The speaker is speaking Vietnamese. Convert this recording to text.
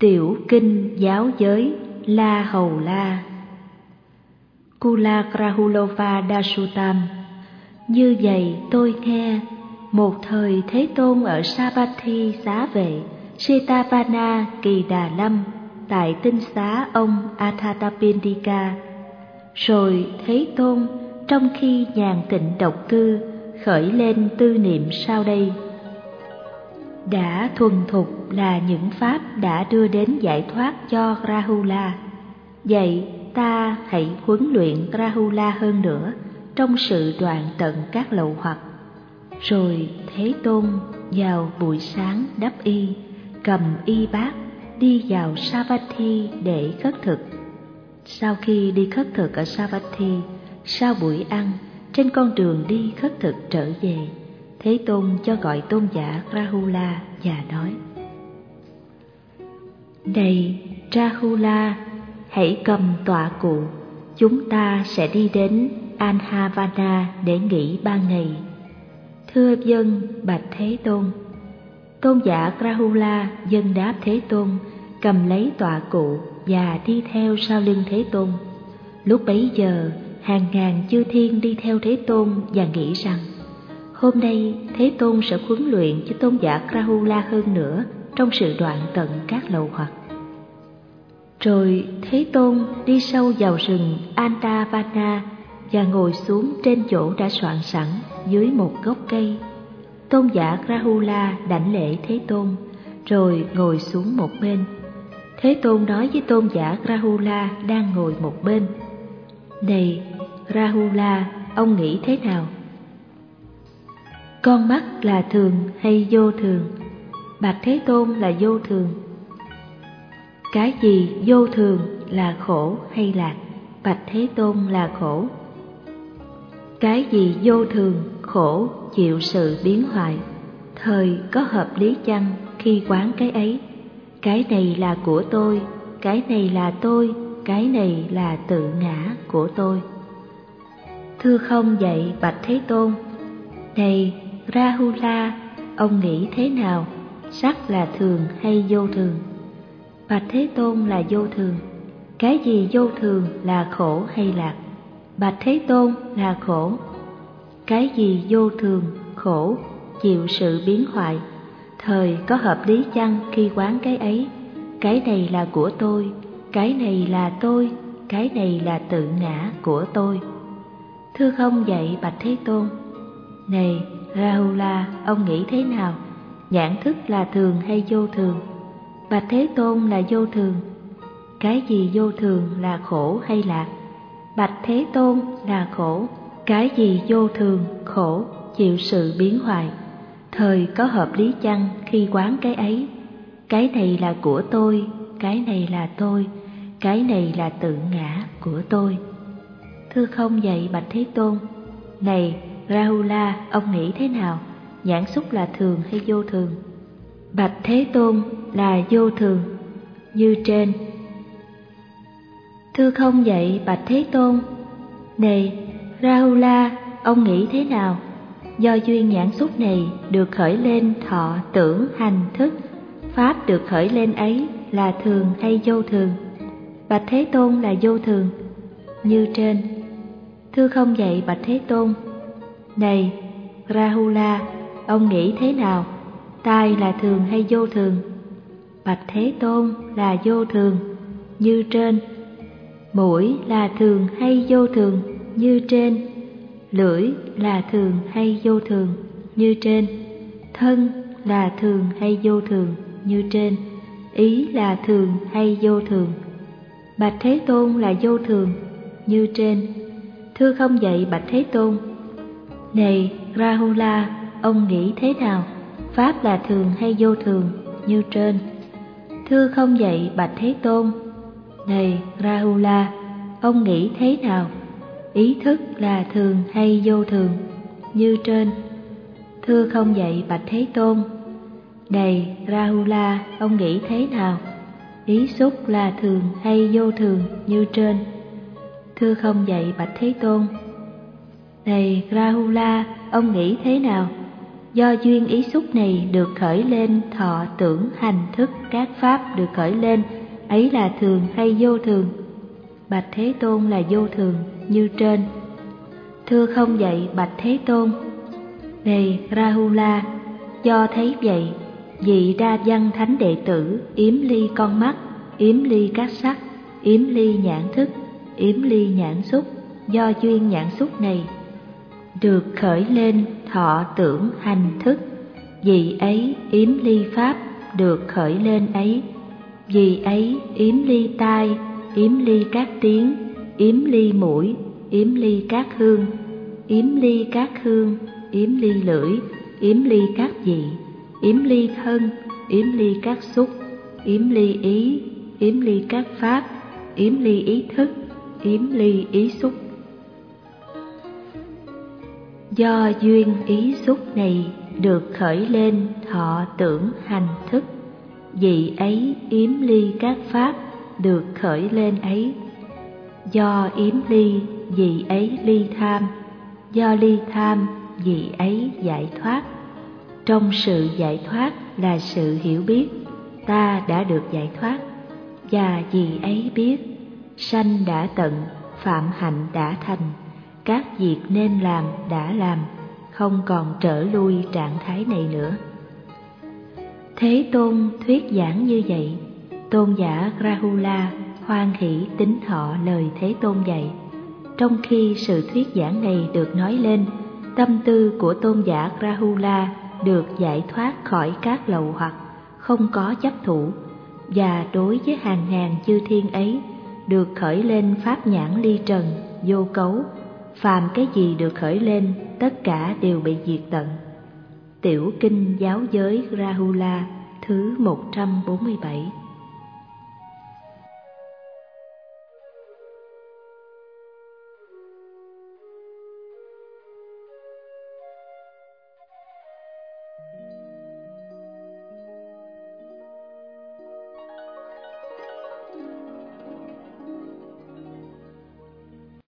Tiểu kinh giáo giới La Hầu La. Kula Rahulova Dasutam. Như vậy tôi nghe, một thời Thế Tôn ở Savatthi xá vệ Setapana Kỳ Đà Lâm tại tinh xá ông Athatapindika. Rồi Thế Tôn trong khi nhàn tịnh độc cư khởi lên tư niệm sau đây: đã thuần thục là những pháp đã đưa đến giải thoát cho Rahula. Vậy ta hãy huấn luyện Rahula hơn nữa trong sự đoạn tận các lậu hoặc. Rồi Thế Tôn vào buổi sáng đắp y, cầm y bát đi vào Savatthi để khất thực. Sau khi đi khất thực ở Savatthi, sau buổi ăn, trên con đường đi khất thực trở về, Thế Tôn cho gọi tôn giả Rahula và nói: này Rahula, hãy cầm tọa cụ, chúng ta sẽ đi đến Anhavana để nghỉ 3 ngày. Thưa vâng, bạch Thế Tôn. Tôn giả Rahula vâng đáp Thế Tôn, cầm lấy tọa cụ và đi theo sau lưng Thế Tôn. Lúc bấy giờ, hàng ngàn chư thiên đi theo Thế Tôn và nghĩ rằng hôm nay Thế Tôn sẽ huấn luyện cho tôn giả Rahula hơn nữa trong sự đoạn tận các lậu hoặc. Rồi Thế Tôn đi sâu vào rừng Andavana và ngồi xuống trên chỗ đã soạn sẵn dưới một gốc cây. Tôn giả Rahula đảnh lễ Thế Tôn, rồi ngồi xuống một bên. Thế Tôn nói với tôn giả Rahula đang ngồi một bên: này Rahula, ông nghĩ thế nào? Con mắt là thường hay vô thường? Bạch Thế Tôn là vô thường. Cái gì vô thường, là khổ hay lạc? Bạch Thế Tôn là khổ. Cái gì vô thường, khổ, chịu sự biến hoại, thời có hợp lý chăng khi quán cái ấy? Cái này là của tôi, cái này là tôi, cái này là tự ngã của tôi. Thưa không vậy, bạch Thế Tôn. Này Rahula, ông nghĩ thế nào? Sắc là thường hay vô thường? Bạch Thế Tôn là vô thường. Cái gì vô thường, là khổ hay lạc? Bạch Thế Tôn là khổ. Cái gì vô thường, khổ, chịu sự biến hoại, thời có hợp lý chăng khi quán cái ấy? Cái này là của tôi, cái này là tôi, cái này là tự ngã của tôi. Thưa không vậy, bạch Thế Tôn. Này Rahula, ông nghĩ thế nào? Nhãn thức là thường hay vô thường? Bạch Thế Tôn là vô thường. Cái gì vô thường, là khổ hay lạc? Bạch Thế Tôn là khổ. Cái gì vô thường, khổ, chịu sự biến hoại, thời có hợp lý chăng khi quán cái ấy? Cái này là của tôi, cái này là tôi, cái này là tự ngã của tôi. Thưa không vậy, bạch Thế Tôn. Này Rahula, ông nghĩ thế nào? Nhãn xúc là thường hay vô thường? Bạch Thế Tôn là vô thường, như trên. Thưa không vậy, bạch Thế Tôn. Này Rahula, ông nghĩ thế nào? Do duyên nhãn xúc này được khởi lên thọ tưởng hành thức, pháp được khởi lên ấy là thường hay vô thường? Bạch Thế Tôn là vô thường, như trên. Thưa không vậy, bạch Thế Tôn. Này Rahula, ông nghĩ thế nào? Tai là thường hay vô thường? Bạch Thế Tôn là vô thường, như trên. Mũi là thường hay vô thường? Như trên. Lưỡi là thường hay vô thường? Như trên. Thân là thường hay vô thường? Như trên. Ý là thường hay vô thường? Bạch Thế Tôn là vô thường, như trên. Thưa không vậy, bạch Thế Tôn. Này Rahula, ông nghĩ thế nào? Pháp là thường hay vô thường? Như trên. Thưa không vậy, bạch Thế Tôn. Này Rahula, ông nghĩ thế nào? Ý thức là thường hay vô thường? Như trên. Thưa không vậy, bạch Thế Tôn. Này Rahula, ông nghĩ thế nào? Ý xúc là thường hay vô thường? Như trên. Thưa không vậy, bạch Thế Tôn. Này Rahula, ông nghĩ thế nào? Do duyên ý xúc này được khởi lên, thọ tưởng hành thức các pháp được khởi lên, ấy là thường hay vô thường? Bạch Thế Tôn là vô thường như trên. Thưa không vậy bạch Thế Tôn. Này Rahula, do thấy vậy, vị đa văn thánh đệ tử yếm ly con mắt, yếm ly các sắc, yếm ly nhãn thức, yếm ly nhãn xúc, do duyên nhãn xúc này được khởi lên, thọ tưởng hành thức, vị ấy yếm ly pháp được khởi lên ấy, vì ấy yếm ly tai, yếm ly các tiếng, yếm ly mũi, yếm ly các hương, yếm ly các hương, yếm ly lưỡi, yếm ly các vị, yếm ly thân, yếm ly các xúc, yếm ly ý, yếm ly các pháp, yếm ly ý thức, yếm ly ý xúc. Do duyên ý xúc này được khởi lên, thọ tưởng hành thức, vị ấy yếm ly các pháp được khởi lên ấy. Do yếm ly, vị ấy ly tham, do ly tham, vị ấy giải thoát. Trong sự giải thoát là sự hiểu biết, ta đã được giải thoát, và vị ấy biết, sanh đã tận, phạm hạnh đã thành, các việc nên làm đã làm, không còn trở lui trạng thái này nữa. Thế Tôn thuyết giảng như vậy, tôn giả Rahula hoan hỷ tín thọ lời Thế Tôn dạy. Trong khi sự thuyết giảng này được nói lên, tâm tư của tôn giả Rahula được giải thoát khỏi các lậu hoặc, không có chấp thủ, và đối với hàng ngàn chư thiên ấy được khởi lên pháp nhãn ly trần, vô cấu. Phàm cái gì được khởi lên, tất cả đều bị diệt tận. Tiểu kinh giáo giới Rahula thứ 147.